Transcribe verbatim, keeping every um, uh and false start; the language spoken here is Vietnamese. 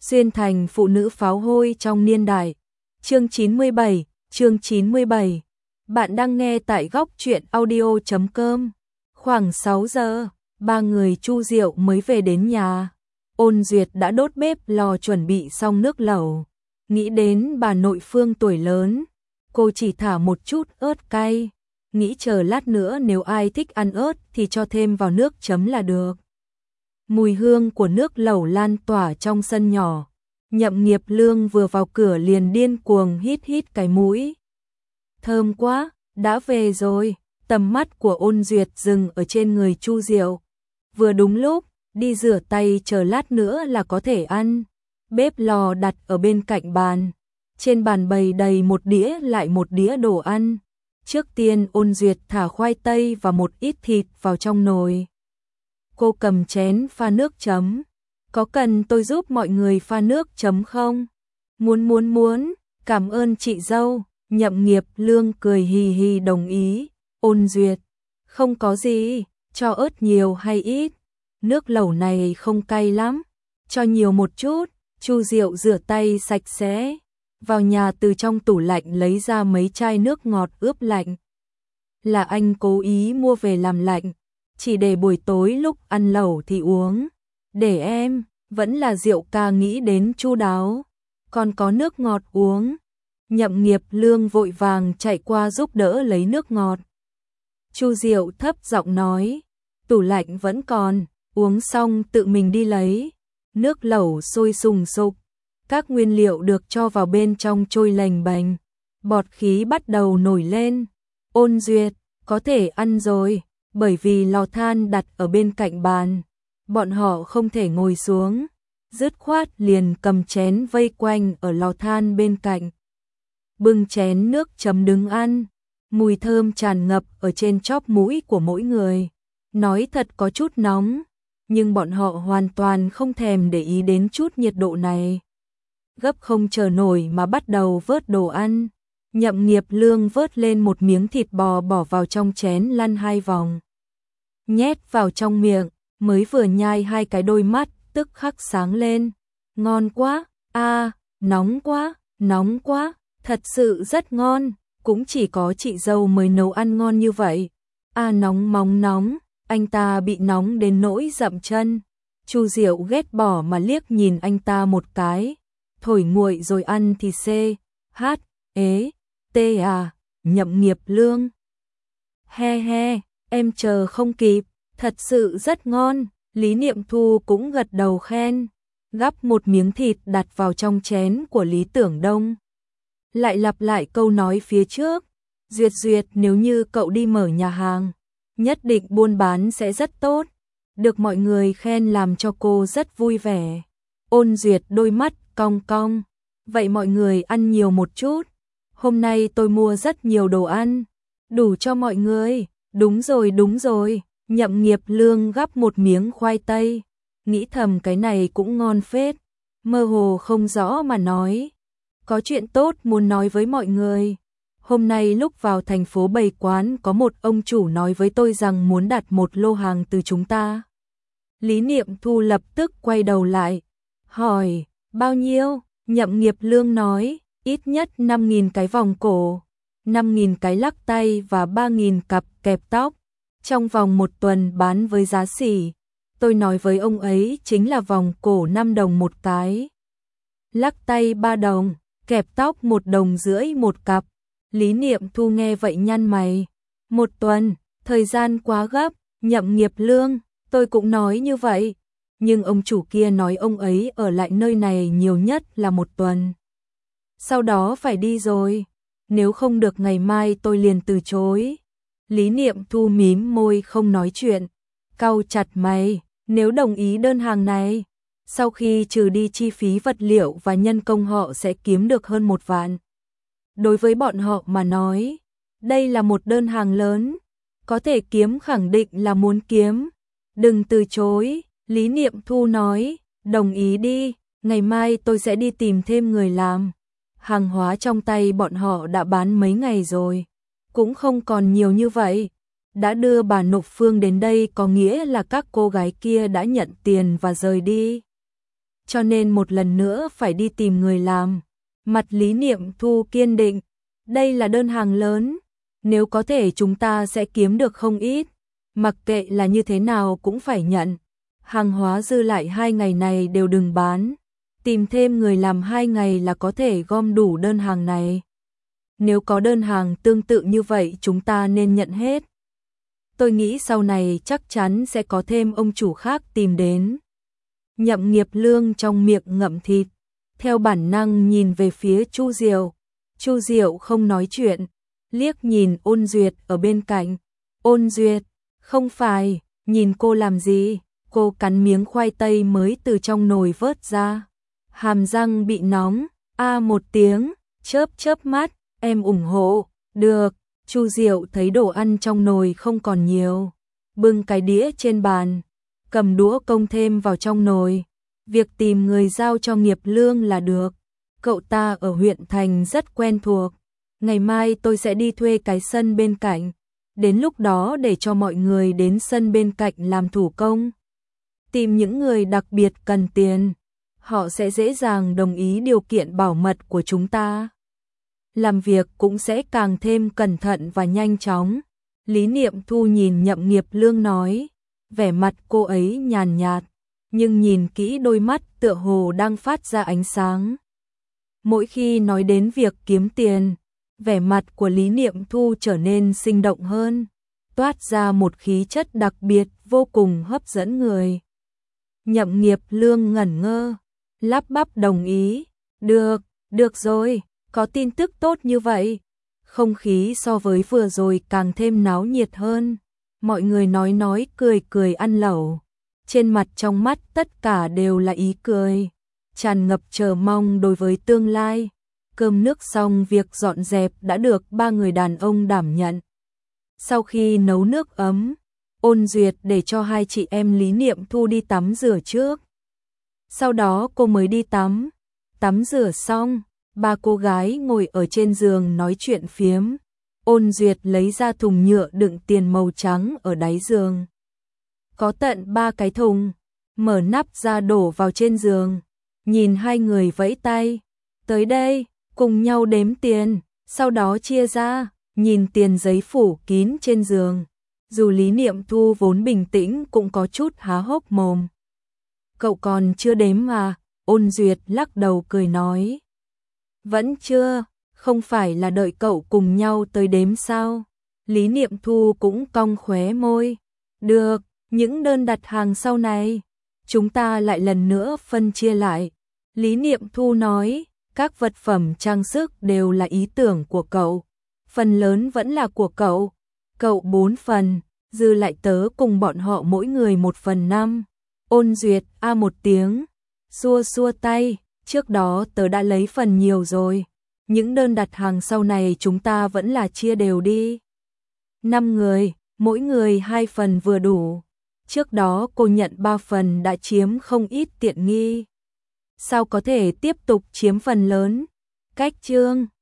Xuyên thành phụ nữ pháo hôi trong niên đại. Chương chín mươi bảy, chương chín mươi bảy. Bạn đang nghe tại góc truyện audio chấm com. Khoảng sáu giờ, ba người Chu Diệu mới về đến nhà. Ôn Duyệt đã đốt bếp lò chuẩn bị xong nước lẩu. Nghĩ đến bà nội Phương tuổi lớn, cô chỉ thả một chút ớt cay. Nghĩ chờ lát nữa nếu ai thích ăn ớt thì cho thêm vào nước chấm là được. Mùi hương của nước lẩu lan tỏa trong sân nhỏ. Nhậm Nghiệp Lương vừa vào cửa liền điên cuồng hít hít cái mũi. Thơm quá, đã về rồi. Tầm mắt của Ôn Duyệt dừng ở trên người Chu Diệu. Vừa đúng lúc, đi rửa tay chờ lát nữa là có thể ăn. Bếp lò đặt ở bên cạnh bàn. Trên bàn bày đầy một đĩa lại một đĩa đồ ăn. Trước tiên Ôn Duyệt thả khoai tây và một ít thịt vào trong nồi. Cô cầm chén pha nước chấm. Có cần tôi giúp mọi người pha nước chấm không? Muốn muốn muốn, cảm ơn chị dâu. Nhậm Nghiệp Lương cười hì hì đồng ý. Ôn Duyệt, không có gì, cho ớt nhiều hay ít? Nước lẩu này không cay lắm, cho nhiều một chút. Chu Diệu rửa tay sạch sẽ, vào nhà từ trong tủ lạnh lấy ra mấy chai nước ngọt ướp lạnh. Là anh cố ý mua về làm lạnh, chỉ để buổi tối lúc ăn lẩu thì uống. Để em, vẫn là Diệu ca nghĩ đến chu đáo, còn có nước ngọt uống. Nhậm Nghiệp Lương vội vàng chạy qua giúp đỡ lấy nước ngọt. Chu Diệu thấp giọng nói, tủ lạnh vẫn còn, uống xong tự mình đi lấy. Nước lẩu sôi sùng sục, các nguyên liệu được cho vào bên trong trôi lềnh bềnh, bọt khí bắt đầu nổi lên. Ôn Duyệt, có thể ăn rồi, bởi vì lò than đặt ở bên cạnh bàn, bọn họ không thể ngồi xuống, dứt khoát liền cầm chén vây quanh ở lò than bên cạnh. Bưng chén nước chấm đứng ăn, mùi thơm tràn ngập ở trên chóp mũi của mỗi người. Nói thật có chút nóng, nhưng bọn họ hoàn toàn không thèm để ý đến chút nhiệt độ này. Gấp không chờ nổi mà bắt đầu vớt đồ ăn. Nhậm Nghiệp Lương vớt lên một miếng thịt bò bỏ vào trong chén lăn hai vòng. Nhét vào trong miệng, mới vừa nhai hai cái đôi mắt tức khắc sáng lên. Ngon quá, a, à, nóng quá, nóng quá, thật sự rất ngon, cũng chỉ có chị dâu mới nấu ăn ngon như vậy. A à, nóng móng nóng, anh ta bị nóng đến nỗi dậm chân. Chu Diệu ghét bỏ mà liếc nhìn anh ta một cái. Thổi nguội rồi ăn thì xê, hát, ế, tê à, Nhậm Nghiệp Lương. He he, em chờ không kịp, thật sự rất ngon. Lý Niệm Thu cũng gật đầu khen, gắp một miếng thịt đặt vào trong chén của Lý Tưởng Đông. Lại lặp lại câu nói phía trước, Duyệt Duyệt, nếu như cậu đi mở nhà hàng, nhất định buôn bán sẽ rất tốt. Được mọi người khen làm cho cô rất vui vẻ. Ôn Duyệt đôi mắt cong cong, vậy mọi người ăn nhiều một chút. Hôm nay tôi mua rất nhiều đồ ăn, đủ cho mọi người. Đúng rồi đúng rồi. Nhậm Nghiệp Lương gắp một miếng khoai tây, nghĩ thầm cái này cũng ngon phết, mơ hồ không rõ mà nói, có chuyện tốt muốn nói với mọi người. Hôm nay lúc vào thành phố bày quán có một ông chủ nói với tôi rằng muốn đặt một lô hàng từ chúng ta. Lý Niệm Thu lập tức quay đầu lại, hỏi, bao nhiêu? Nhậm Nghiệp Lương nói, ít nhất năm nghìn cái vòng cổ, năm nghìn cái lắc tay và ba nghìn cặp kẹp tóc. Trong vòng một tuần bán với giá xỉ. Tôi nói với ông ấy chính là vòng cổ năm đồng một cái, lắc tay ba đồng, kẹp tóc một đồng rưỡi một cặp. Lý Niệm Thu nghe vậy nhăn mày. Một tuần, thời gian quá gấp. Nhậm Nghiệp Lương, tôi cũng nói như vậy, nhưng ông chủ kia nói ông ấy ở lại nơi này nhiều nhất là một tuần, sau đó phải đi rồi. Nếu không được ngày mai tôi liền từ chối. Lý Niệm Thu mím môi không nói chuyện, cau chặt mày. Nếu đồng ý đơn hàng này, sau khi trừ đi chi phí vật liệu và nhân công họ sẽ kiếm được hơn một vạn. Đối với bọn họ mà nói, đây là một đơn hàng lớn, có thể kiếm khẳng định là muốn kiếm. Đừng từ chối. Lý Niệm Thu nói, đồng ý đi, ngày mai tôi sẽ đi tìm thêm người làm. Hàng hóa trong tay bọn họ đã bán mấy ngày rồi, cũng không còn nhiều như vậy. Đã đưa bà Nộp Phương đến đây có nghĩa là các cô gái kia đã nhận tiền và rời đi. cho nên một lần nữa phải đi tìm người làm. Mặt Lý Niệm Thu kiên định, đây là đơn hàng lớn, nếu có thể chúng ta sẽ kiếm được không ít, mặc kệ là như thế nào cũng phải nhận. Hàng hóa dư lại hai ngày này đều đừng bán, tìm thêm người làm hai ngày là có thể gom đủ đơn hàng này. Nếu có đơn hàng tương tự như vậy chúng ta nên nhận hết. Tôi nghĩ sau này chắc chắn sẽ có thêm ông chủ khác tìm đến. Nhậm Nghiệp Lương trong miệng ngậm thịt, theo bản năng nhìn về phía Chu Diệu. Chu Diệu không nói chuyện, liếc nhìn Ôn Duyệt ở bên cạnh. Ôn Duyệt, không phải, nhìn cô làm gì? Cô cắn miếng khoai tây mới từ trong nồi vớt ra. Hàm răng bị nóng, a một tiếng, chớp chớp mắt, em ủng hộ, được. Chu Diệu thấy đồ ăn trong nồi không còn nhiều, bưng cái đĩa trên bàn, cầm đũa công thêm vào trong nồi. Việc tìm người giao cho Nghiệp Lương là được, cậu ta ở huyện thành rất quen thuộc. Ngày mai tôi sẽ đi thuê cái sân bên cạnh, đến lúc đó để cho mọi người đến sân bên cạnh làm thủ công. Tìm những người đặc biệt cần tiền, họ sẽ dễ dàng đồng ý điều kiện bảo mật của chúng ta. Làm việc cũng sẽ càng thêm cẩn thận và nhanh chóng. Lý Niệm Thu nhìn Nhậm Nghiệp Lương nói, vẻ mặt cô ấy nhàn nhạt, nhưng nhìn kỹ đôi mắt tựa hồ đang phát ra ánh sáng. Mỗi khi nói đến việc kiếm tiền, vẻ mặt của Lý Niệm Thu trở nên sinh động hơn, toát ra một khí chất đặc biệt vô cùng hấp dẫn người. Nhậm Nghiệp Lương ngẩn ngơ, lắp bắp đồng ý, được, được rồi, có tin tức tốt như vậy. Không khí so với vừa rồi càng thêm náo nhiệt hơn, mọi người nói nói cười cười ăn lẩu. Trên mặt trong mắt tất cả đều là ý cười, tràn ngập chờ mong đối với tương lai. Cơm nước xong việc dọn dẹp đã được ba người đàn ông đảm nhận. Sau khi nấu nước ấm, Ôn Duyệt để cho hai chị em Lý Niệm Thu đi tắm rửa trước. Sau đó cô mới đi tắm. Tắm rửa xong, ba cô gái ngồi ở trên giường nói chuyện phiếm. Ôn Duyệt lấy ra thùng nhựa đựng tiền màu trắng ở đáy giường. Có tận ba cái thùng, mở nắp ra đổ vào trên giường. Nhìn hai người vẫy tay, tới đây, cùng nhau đếm tiền, sau đó chia ra, nhìn tiền giấy phủ kín trên giường. Dù Lý Niệm Thu vốn bình tĩnh cũng có chút há hốc mồm. Cậu còn chưa đếm mà? Ôn Duyệt lắc đầu cười nói. Vẫn chưa, không phải là đợi cậu cùng nhau tới đếm sao? Lý Niệm Thu cũng cong khóe môi. Được, những đơn đặt hàng sau này, chúng ta lại lần nữa phân chia lại. Lý Niệm Thu nói, các vật phẩm trang sức đều là ý tưởng của cậu. Phần lớn vẫn là của cậu. Cậu bốn phần, dư lại tớ cùng bọn họ mỗi người một phần năm. Ôn Duyệt a một tiếng, xua xua tay, trước đó tớ đã lấy phần nhiều rồi. Những đơn đặt hàng sau này chúng ta vẫn là chia đều đi. Năm người, mỗi người hai phần vừa đủ. Trước đó cô nhận ba phần đã chiếm không ít tiện nghi. Sao có thể tiếp tục chiếm phần lớn? Cách chương